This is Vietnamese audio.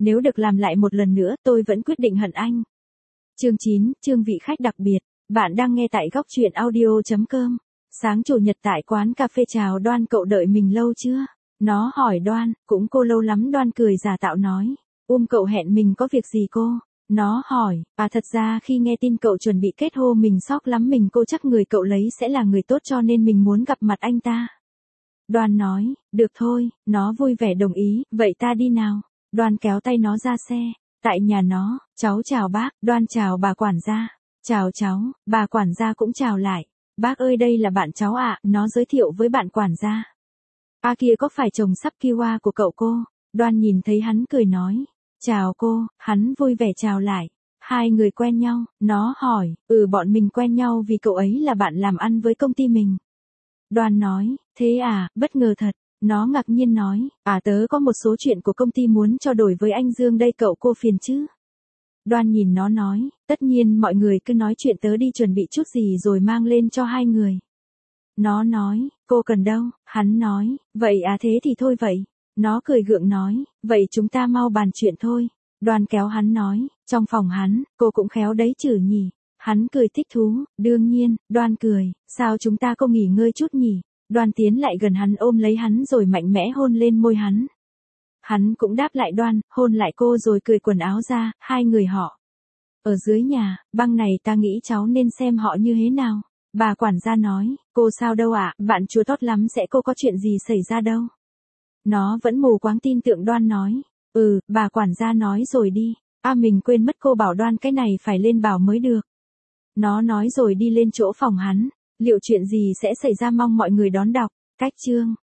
Nếu được làm lại một lần nữa, tôi vẫn quyết định hận anh. Chương 9, chương vị khách đặc biệt. Bạn đang nghe tại góc truyện audio.com. Sáng chủ nhật tại quán cà phê. Chào Đoan, cậu đợi mình lâu chưa? Nó hỏi Đoan, cũng cô lâu lắm. Đoan cười giả tạo nói. Cậu hẹn mình có việc gì cô? Nó hỏi, thật ra khi nghe tin cậu chuẩn bị kết hôn mình sốc lắm. Cô chắc người cậu lấy sẽ là người tốt cho nên mình muốn gặp mặt anh ta. Đoan nói, được thôi, nó vui vẻ đồng ý, vậy ta đi nào. Đoan kéo tay nó ra xe. Tại nhà nó, cháu chào bác, Đoan chào bà quản gia. Chào cháu, bà quản gia cũng chào lại. Bác ơi, đây là bạn cháu ạ, nó giới thiệu với bạn quản gia. Kia có phải chồng sắp Kiwa của cậu cô? Đoan nhìn thấy hắn cười nói. Chào cô, hắn vui vẻ chào lại. Hai người quen nhau, nó hỏi, bọn mình quen nhau vì cậu ấy là bạn làm ăn với công ty mình. Đoan nói, thế à, bất ngờ thật. Nó ngạc nhiên nói, tớ có một số chuyện của công ty muốn trao đổi với anh Dương đây, cậu cô phiền chứ? Đoan nhìn nó nói, tất nhiên mọi người cứ nói chuyện, tớ đi chuẩn bị chút gì rồi mang lên cho hai người. Nó nói, cô cần đâu? Hắn nói, vậy thế thì thôi vậy. Nó cười gượng nói, vậy chúng ta mau bàn chuyện thôi. Đoan kéo hắn nói, trong phòng hắn, cô cũng khéo đấy chứ nhỉ? Hắn cười thích thú, đương nhiên. Đoan cười, sao chúng ta không nghỉ ngơi chút nhỉ? Đoan tiến lại gần hắn, ôm lấy hắn rồi mạnh mẽ hôn lên môi hắn. Hắn cũng đáp lại Đoan, hôn lại cô rồi cởi quần áo ra, hai người họ. Ở dưới nhà, băng này ta nghĩ cháu nên xem họ như thế nào. Bà quản gia nói, cô sao đâu ạ, bạn chúa tốt lắm sẽ, cô có chuyện gì xảy ra đâu. Nó vẫn mù quáng tin tưởng. Đoan nói, bà quản gia nói rồi đi. Mình quên mất, cô bảo Đoan cái này phải lên bảo mới được. Nó nói rồi đi lên chỗ phòng hắn. Liệu chuyện gì sẽ xảy ra, mong mọi người đón đọc. Cách chương